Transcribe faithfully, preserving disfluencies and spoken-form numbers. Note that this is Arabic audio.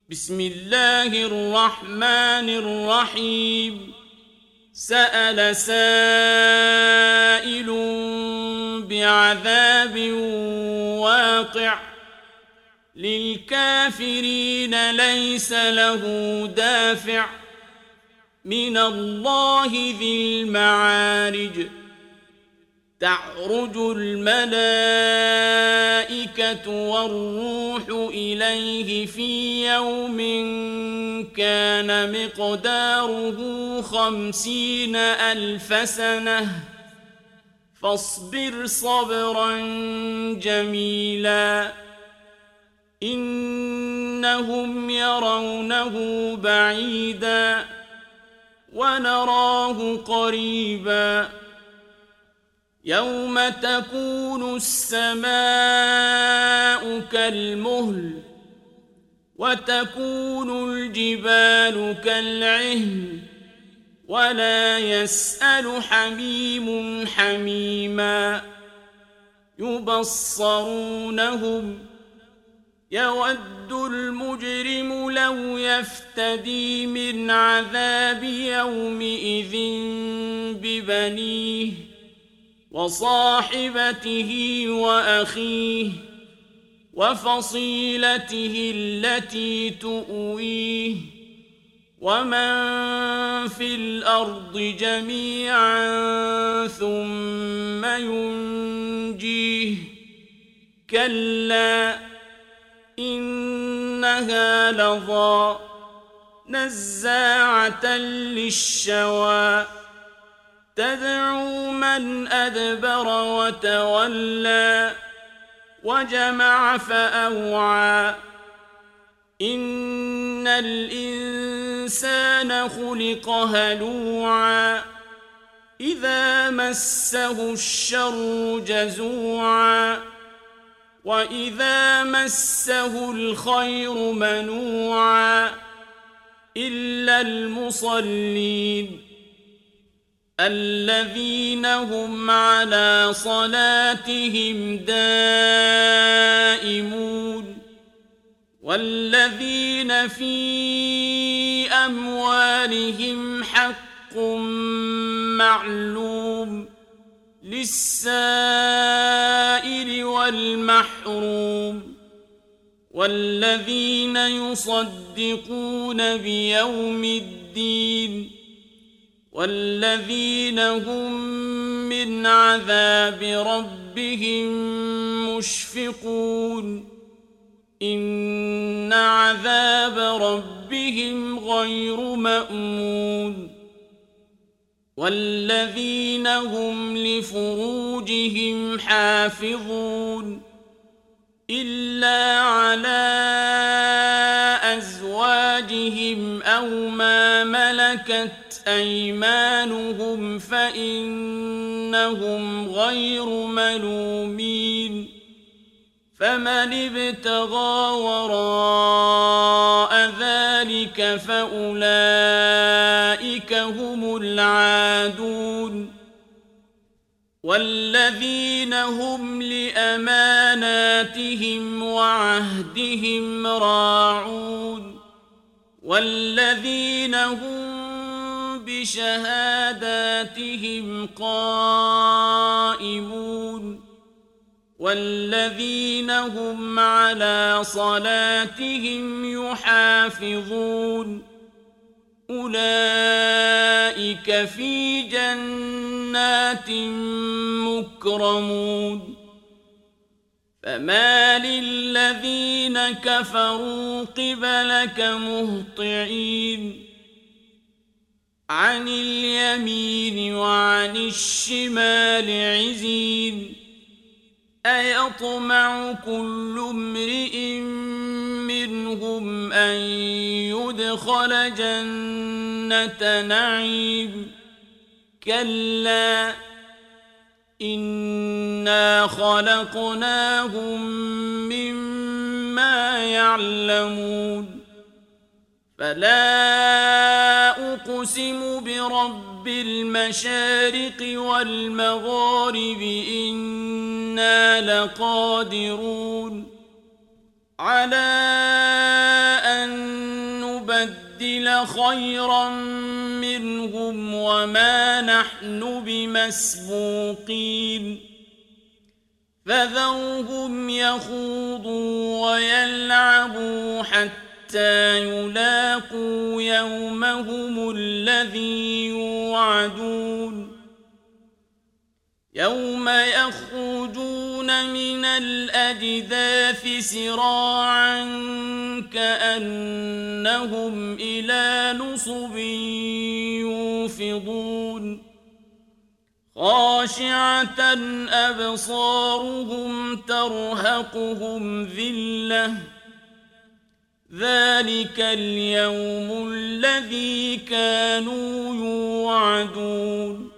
بسم الله الرحمن الرحيم. سأل سائل بعذاب واقع للكافرين ليس له دافع من الله ذي المعارج. تعرج الملائكة والروح إليه في يوم كان مقداره خمسين ألف سنة فاصبر صبرا جميلا إنهم يرونه بعيدا ونراه قريبا يوم تكون السماء كالمهل وتكون الجبال كالعهن ولا يسأل حميم حميما يبصرونهم يود المجرم لو يفتدي من عذاب يومئذ ببنيه وصاحبته وأخيه وفصيلته التي تؤويه ومن في الأرض جميعا ثم ينجيه كلا إنها لظى نزاعة للشوى تدعو من أدبر وتولى وجمع فأوعى إن الإنسان خلق هلوعا إذا مسه الشر جزوعا وإذا مسه الخير منوعا إلا المصلين الذين هم على صلاتهم دائمون والذين في أموالهم حق معلوم للسائل والمحروم والذين يصدقون بيوم الدين والذين هم من عذاب ربهم مشفقون إن عذاب ربهم غير مأمون والذين هم لفروجهم حافظون إلا على أزواجهم أو ما ملكت أيمانهم فإنهم غير ملومين فمن ابتغى وراء ذلك فأولئك هم العادون والذين هم لأماناتهم وعهدهم راعون والذين هم بشهاداتهم قائمون والذين هم على صلاتهم يحافظون أولئك في جنات مكرمون فما للذين كفروا قبلك مهطعين عن اليمين وعن الشمال عزين أيطمع كل امرئ منهم أن يدخل جنة نعيم كلا إنا خلقناهم مما يعلمون فلا أقسم برب المشارق والمغارب إنا لقادرون على أن نبدل خيرا منهم وما نحن بمسبوقين فذرهم يخوضوا ويلعبوا حتى يلاقوا يومهم الذي يوعدون يوم يخرجون من الأجداث سراعا كأنهم إلى نصب يوفضون خاشعة أبصارهم ترهقهم ذلة ذلك اليوم الذي كانوا يوعدون